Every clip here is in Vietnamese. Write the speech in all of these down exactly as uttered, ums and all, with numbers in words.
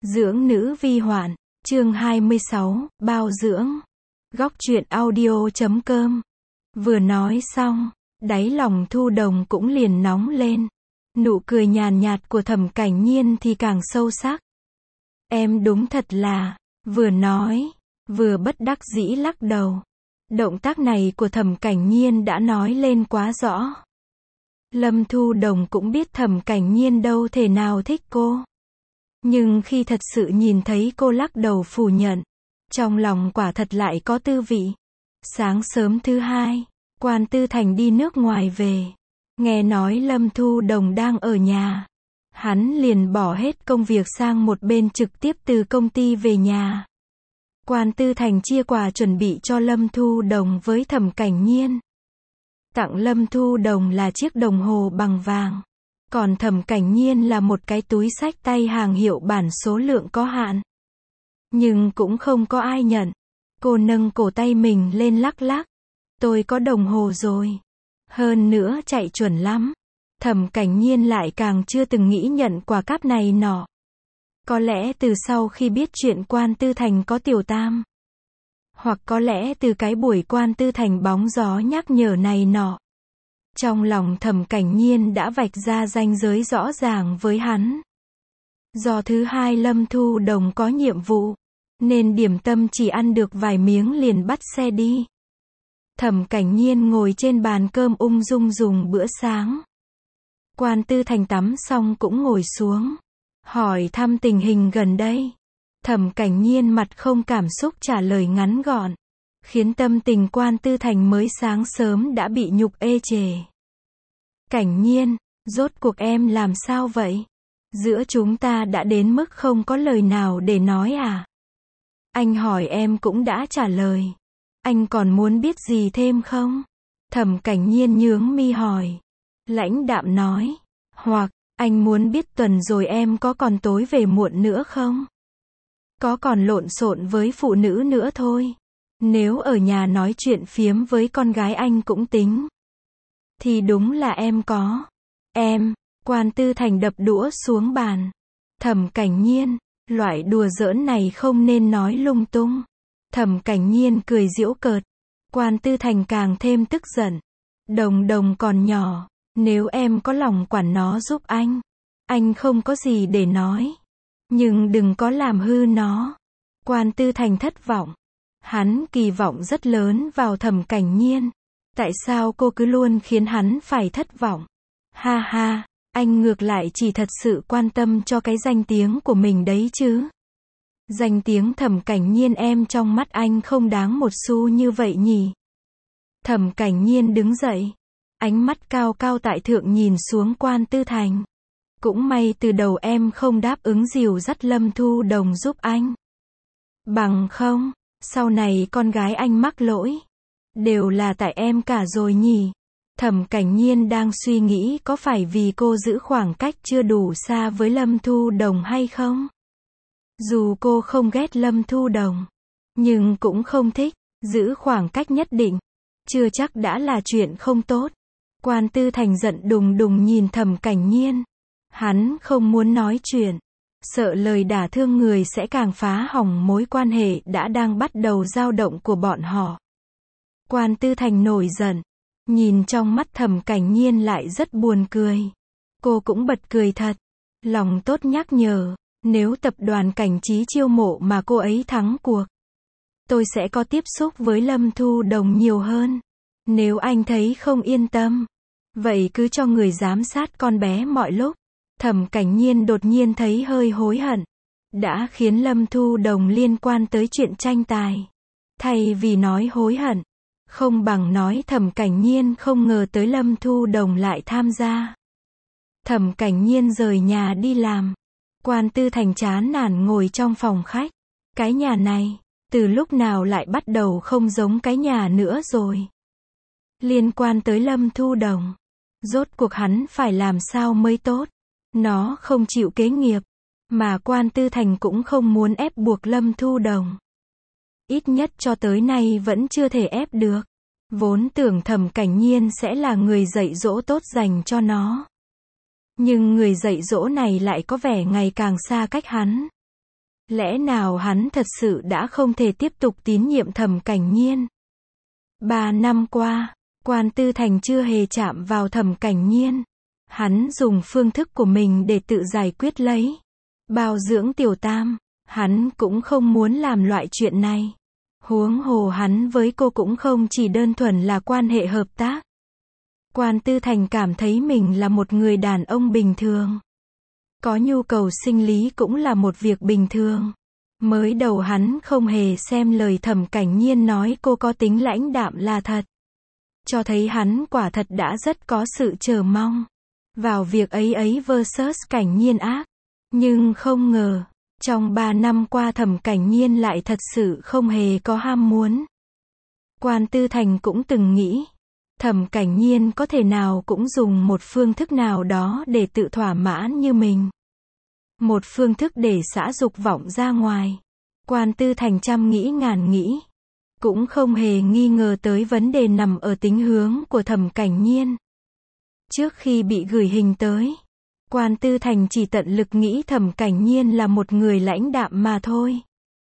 Dưỡng nữ vi hoạn, chương hai mươi sáu, bao dưỡng. Góc truyện audio chấm com. Vừa nói xong, đáy lòng Thu Đồng cũng liền nóng lên. Nụ cười nhàn nhạt của Thẩm Cảnh Nhiên thì càng sâu sắc. Em đúng thật là, vừa nói, vừa bất đắc dĩ lắc đầu. Động tác này của Thẩm Cảnh Nhiên đã nói lên quá rõ. Lâm Thu Đồng cũng biết Thẩm Cảnh Nhiên đâu thể nào thích cô. Nhưng khi thật sự nhìn thấy cô lắc đầu phủ nhận, trong lòng quả thật lại có tư vị. Sáng sớm thứ hai, Quan Tư Thành đi nước ngoài về. Nghe nói Lâm Thu Đồng đang ở nhà. Hắn liền bỏ hết công việc sang một bên trực tiếp từ công ty về nhà. Quan Tư Thành chia quà chuẩn bị cho Lâm Thu Đồng với Thẩm Cảnh Nhiên. Tặng Lâm Thu Đồng là chiếc đồng hồ bằng vàng. Còn Thẩm Cảnh Nhiên là một cái túi xách tay hàng hiệu bản số lượng có hạn. Nhưng cũng không có ai nhận. Cô nâng cổ tay mình lên lắc lắc. Tôi có đồng hồ rồi. Hơn nữa chạy chuẩn lắm. Thẩm Cảnh Nhiên lại càng chưa từng nghĩ nhận quà cáp này nọ. Có lẽ từ sau khi biết chuyện Quan Tư Thành có tiểu tam. Hoặc có lẽ từ cái buổi Quan Tư Thành bóng gió nhắc nhở này nọ. Trong lòng Thẩm Cảnh Nhiên đã vạch ra ranh giới rõ ràng với hắn. Do thứ hai Lâm Thu Đồng có nhiệm vụ, nên điểm tâm chỉ ăn được vài miếng liền bắt xe đi. Thẩm Cảnh Nhiên ngồi trên bàn cơm ung dung dùng bữa sáng. Quan Tư Thành tắm xong cũng ngồi xuống, hỏi thăm tình hình gần đây. Thẩm Cảnh Nhiên mặt không cảm xúc trả lời ngắn gọn, khiến tâm tình Quan Tư Thành mới sáng sớm đã bị nhục ê chề. Cảnh Nhiên, rốt cuộc em làm sao vậy? Giữa chúng ta đã đến mức không có lời nào để nói à? Anh hỏi em cũng đã trả lời. Anh còn muốn biết gì thêm không? Thẩm Cảnh Nhiên nhướng mi hỏi. Lãnh đạm nói. Hoặc, anh muốn biết tuần rồi em có còn tối về muộn nữa không? Có còn lộn xộn với phụ nữ nữa thôi. Nếu ở nhà nói chuyện phiếm với con gái anh cũng tính. Thì đúng là em có. Em, Quan Tư Thành đập đũa xuống bàn. Thẩm Cảnh Nhiên, loại đùa giỡn này không nên nói lung tung. Thẩm Cảnh Nhiên cười giễu cợt. Quan Tư Thành càng thêm tức giận. Đồng Đồng còn nhỏ, nếu em có lòng quản nó giúp anh, anh không có gì để nói. Nhưng đừng có làm hư nó. Quan Tư Thành thất vọng. Hắn kỳ vọng rất lớn vào Thẩm Cảnh Nhiên. Tại sao cô cứ luôn khiến hắn phải thất vọng? Ha ha, anh ngược lại chỉ thật sự quan tâm cho cái danh tiếng của mình đấy chứ. Danh tiếng Thẩm Cảnh Nhiên em trong mắt anh không đáng một xu như vậy nhỉ? Thẩm Cảnh Nhiên đứng dậy. Ánh mắt cao cao tại thượng nhìn xuống Quan Tư Thành. Cũng may từ đầu em không đáp ứng dìu dắt Lâm Thu Đồng giúp anh. Bằng không, sau này con gái anh mắc lỗi. Đều là tại em cả rồi nhỉ? Thẩm Cảnh Nhiên đang suy nghĩ có phải vì cô giữ khoảng cách chưa đủ xa với Lâm Thu Đồng hay không? Dù cô không ghét Lâm Thu Đồng, nhưng cũng không thích, giữ khoảng cách nhất định, chưa chắc đã là chuyện không tốt. Quan Tư Thành giận đùng đùng nhìn Thẩm Cảnh Nhiên. Hắn không muốn nói chuyện, sợ lời đả thương người sẽ càng phá hỏng mối quan hệ đã đang bắt đầu dao động của bọn họ. Quan Tư Thành nổi giận, nhìn trong mắt Thẩm Cảnh Nhiên lại rất buồn cười. Cô cũng bật cười thật, lòng tốt nhắc nhở, nếu tập đoàn Cảnh Trí chiêu mộ mà cô ấy thắng cuộc, tôi sẽ có tiếp xúc với Lâm Thu Đồng nhiều hơn. Nếu anh thấy không yên tâm, vậy cứ cho người giám sát con bé mọi lúc. Thẩm Cảnh Nhiên đột nhiên thấy hơi hối hận, đã khiến Lâm Thu Đồng liên quan tới chuyện tranh tài. Thay vì nói hối hận, không bằng nói Thẩm Cảnh Nhiên không ngờ tới Lâm Thu Đồng lại tham gia. Thẩm Cảnh Nhiên rời nhà đi làm. Quan Tư Thành chán nản ngồi trong phòng khách. Cái nhà này, từ lúc nào lại bắt đầu không giống cái nhà nữa rồi. Liên quan tới Lâm Thu Đồng, rốt cuộc hắn phải làm sao mới tốt. Nó không chịu kế nghiệp, mà Quan Tư Thành cũng không muốn ép buộc Lâm Thu Đồng. Ít nhất cho tới nay vẫn chưa thể ép được. Vốn tưởng Thẩm Cảnh Nhiên sẽ là người dạy dỗ tốt dành cho nó. Nhưng người dạy dỗ này lại có vẻ ngày càng xa cách hắn. Lẽ nào hắn thật sự đã không thể tiếp tục tín nhiệm Thẩm Cảnh Nhiên? Ba năm qua, Quan Tư Thành chưa hề chạm vào Thẩm Cảnh Nhiên. Hắn dùng phương thức của mình để tự giải quyết lấy. Bao dưỡng Tiểu Tam. Hắn cũng không muốn làm loại chuyện này. Huống hồ hắn với cô cũng không chỉ đơn thuần là quan hệ hợp tác. Quan Tư Thành cảm thấy mình là một người đàn ông bình thường. Có nhu cầu sinh lý cũng là một việc bình thường. Mới đầu hắn không hề xem lời Thẩm Cảnh Nhiên nói cô có tính lãnh đạm là thật. Cho thấy hắn quả thật đã rất có sự chờ mong vào việc ấy ấy versus Cảnh Nhiên ác. Nhưng không ngờ, trong ba năm qua Thẩm Cảnh Nhiên lại thật sự không hề có ham muốn. Quan Tư Thành cũng từng nghĩ, Thẩm Cảnh Nhiên có thể nào cũng dùng một phương thức nào đó để tự thỏa mãn như mình. Một phương thức để xả dục vọng ra ngoài. Quan Tư Thành trăm nghĩ ngàn nghĩ. Cũng không hề nghi ngờ tới vấn đề nằm ở tính hướng của Thẩm Cảnh Nhiên. Trước khi bị gửi hình tới, Quan Tư Thành chỉ tận lực nghĩ Thẩm Cảnh Nhiên là một người lãnh đạm mà thôi.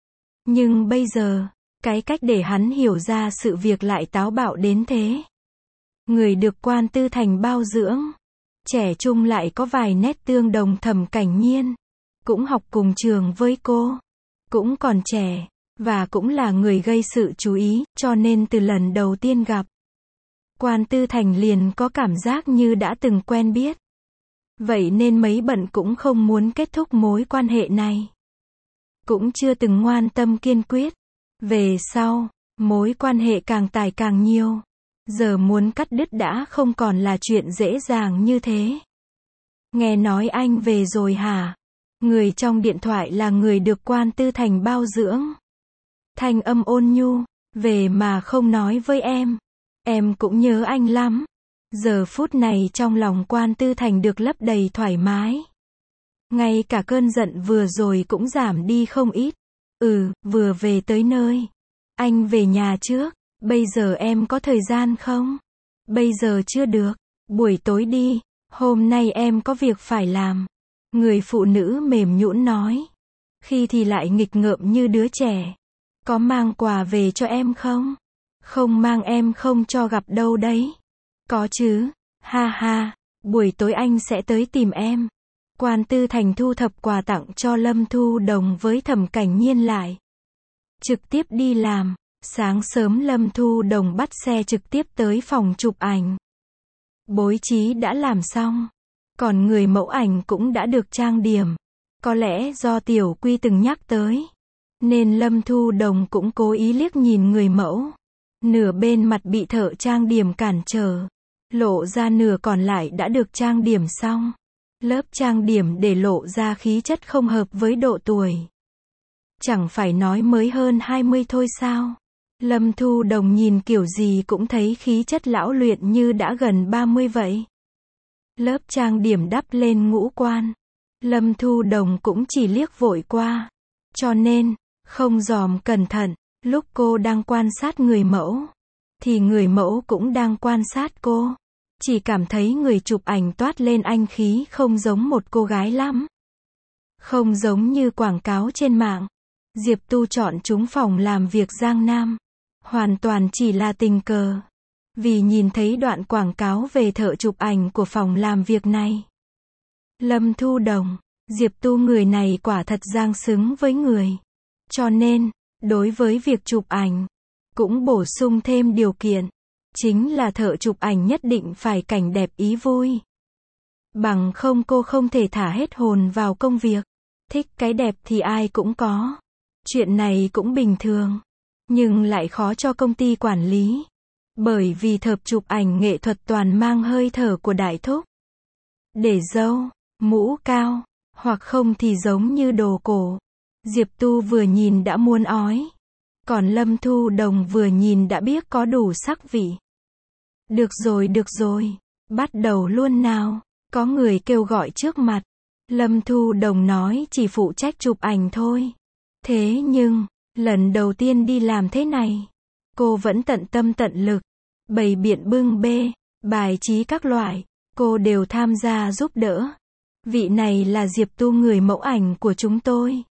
Nhưng bây giờ, cái cách để hắn hiểu ra sự việc lại táo bạo đến thế. Người được Quan Tư Thành bao dưỡng, trẻ trung lại có vài nét tương đồng Thẩm Cảnh Nhiên, cũng học cùng trường với cô, cũng còn trẻ, và cũng là người gây sự chú ý, cho nên từ lần đầu tiên gặp, Quan Tư Thành liền có cảm giác như đã từng quen biết. Vậy nên mấy bận cũng không muốn kết thúc mối quan hệ này. Cũng chưa từng ngoan tâm kiên quyết. Về sau, mối quan hệ càng tải càng nhiều. Giờ muốn cắt đứt đã không còn là chuyện dễ dàng như thế. Nghe nói anh về rồi hả? Người trong điện thoại là người được Quan Tư Thành bao dưỡng. Thanh âm ôn nhu, về mà không nói với em. Em cũng nhớ anh lắm. Giờ phút này trong lòng Quan Tư Thành được lấp đầy thoải mái. Ngay cả cơn giận vừa rồi cũng giảm đi không ít. Ừ, vừa về tới nơi. Anh về nhà trước. Bây giờ em có thời gian không? Bây giờ chưa được. Buổi tối đi. Hôm nay em có việc phải làm. Người phụ nữ mềm nhũn nói. Khi thì lại nghịch ngợm như đứa trẻ. Có mang quà về cho em không? Không mang em không cho gặp đâu đấy. Có chứ. Ha ha. Buổi tối anh sẽ tới tìm em. Quan Tư Thành thu thập quà tặng cho Lâm Thu Đồng với Thẩm Cảnh Nhiên lại. Trực tiếp đi làm. Sáng sớm Lâm Thu Đồng bắt xe trực tiếp tới phòng chụp ảnh. Bối trí đã làm xong. Còn người mẫu ảnh cũng đã được trang điểm. Có lẽ do Tiểu Quy từng nhắc tới. Nên Lâm Thu Đồng cũng cố ý liếc nhìn người mẫu. Nửa bên mặt bị thợ trang điểm cản trở. Lộ ra nửa còn lại đã được trang điểm xong. Lớp trang điểm để lộ ra khí chất không hợp với độ tuổi. Chẳng phải nói mới hơn hai mươi thôi sao? Lâm Thu Đồng nhìn kiểu gì cũng thấy khí chất lão luyện như đã gần ba mươi vậy. Lớp trang điểm đắp lên ngũ quan. Lâm Thu Đồng cũng chỉ liếc vội qua. Cho nên, không dòm cẩn thận, lúc cô đang quan sát người mẫu, thì người mẫu cũng đang quan sát cô. Chỉ cảm thấy người chụp ảnh toát lên anh khí không giống một cô gái lắm. Không giống như quảng cáo trên mạng. Diệp Tu chọn trúng phòng làm việc Giang Nam. Hoàn toàn chỉ là tình cờ. Vì nhìn thấy đoạn quảng cáo về thợ chụp ảnh của phòng làm việc này. Lâm Thu Đồng, Diệp Tu người này quả thật giang xứng với người. Cho nên, đối với việc chụp ảnh, cũng bổ sung thêm điều kiện. Chính là thợ chụp ảnh nhất định phải cảnh đẹp ý vui. Bằng không cô không thể thả hết hồn vào công việc. Thích cái đẹp thì ai cũng có. Chuyện này cũng bình thường. Nhưng lại khó cho công ty quản lý. Bởi vì thợ chụp ảnh nghệ thuật toàn mang hơi thở của đại thúc. Để râu, mũ cao, hoặc không thì giống như đồ cổ. Diệp Tu vừa nhìn đã muốn ói. Còn Lâm Thu Đồng vừa nhìn đã biết có đủ sắc vị. Được rồi được rồi, bắt đầu luôn nào. Có người kêu gọi trước mặt. Lâm Thu Đồng nói chỉ phụ trách chụp ảnh thôi. Thế nhưng, lần đầu tiên đi làm thế này, cô vẫn tận tâm tận lực. Bày biện bưng bê, bài trí các loại, cô đều tham gia giúp đỡ. Vị này là Diệp Tu người mẫu ảnh của chúng tôi.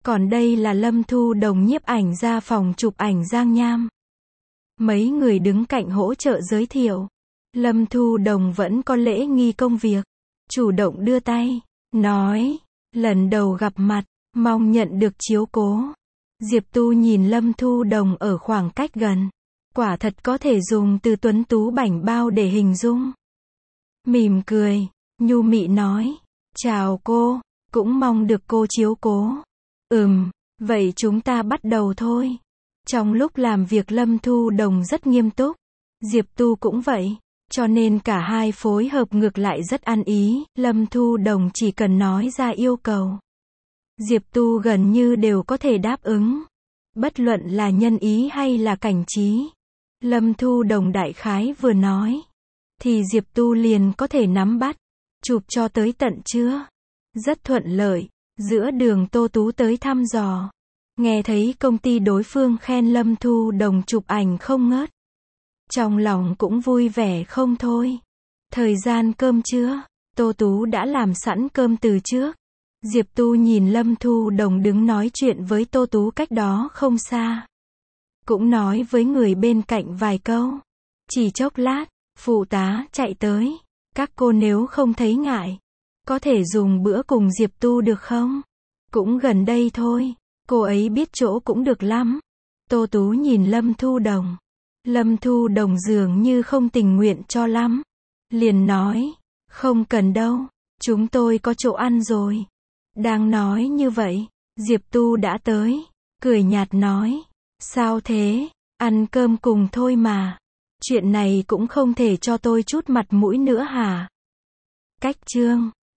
Còn đây là Lâm Thu Đồng nhiếp ảnh ra phòng chụp ảnh Giang Nham. Mấy người đứng cạnh hỗ trợ giới thiệu. Lâm Thu Đồng vẫn có lễ nghi công việc. Chủ động đưa tay, nói, lần đầu gặp mặt, mong nhận được chiếu cố. Diệp Tu nhìn Lâm Thu Đồng ở khoảng cách gần. Quả thật có thể dùng từ tuấn tú bảnh bao để hình dung. Mỉm cười, nhu mị nói, chào cô, cũng mong được cô chiếu cố. Ừm, vậy chúng ta bắt đầu thôi. Trong lúc làm việc Lâm Thu Đồng rất nghiêm túc. Diệp Tu cũng vậy. Cho nên cả hai phối hợp ngược lại rất ăn ý. Lâm Thu Đồng chỉ cần nói ra yêu cầu. Diệp Tu gần như đều có thể đáp ứng. Bất luận là nhân ý hay là cảnh trí. Lâm Thu Đồng đại khái vừa nói. Thì Diệp Tu liền có thể nắm bắt. Chụp cho tới tận trưa. Rất thuận lợi. Giữa đường Tô Tú tới thăm dò. Nghe thấy công ty đối phương khen Lâm Thu Đồng chụp ảnh không ngớt. Trong lòng cũng vui vẻ không thôi. Thời gian cơm trưa, Tô Tú đã làm sẵn cơm từ trước. Diệp Tu nhìn Lâm Thu Đồng đứng nói chuyện với Tô Tú cách đó không xa. Cũng nói với người bên cạnh vài câu. Chỉ chốc lát, phụ tá chạy tới. Các cô nếu không thấy ngại, có thể dùng bữa cùng Diệp Tu được không? Cũng gần đây thôi. Cô ấy biết chỗ cũng được lắm. Tô Tú nhìn Lâm Thu Đồng. Lâm Thu Đồng dường như không tình nguyện cho lắm. Liền nói, không cần đâu, chúng tôi có chỗ ăn rồi. Đang nói như vậy, Diệp Tu đã tới. Cười nhạt nói, sao thế, ăn cơm cùng thôi mà. Chuyện này cũng không thể cho tôi chút mặt mũi nữa hả? Cách chương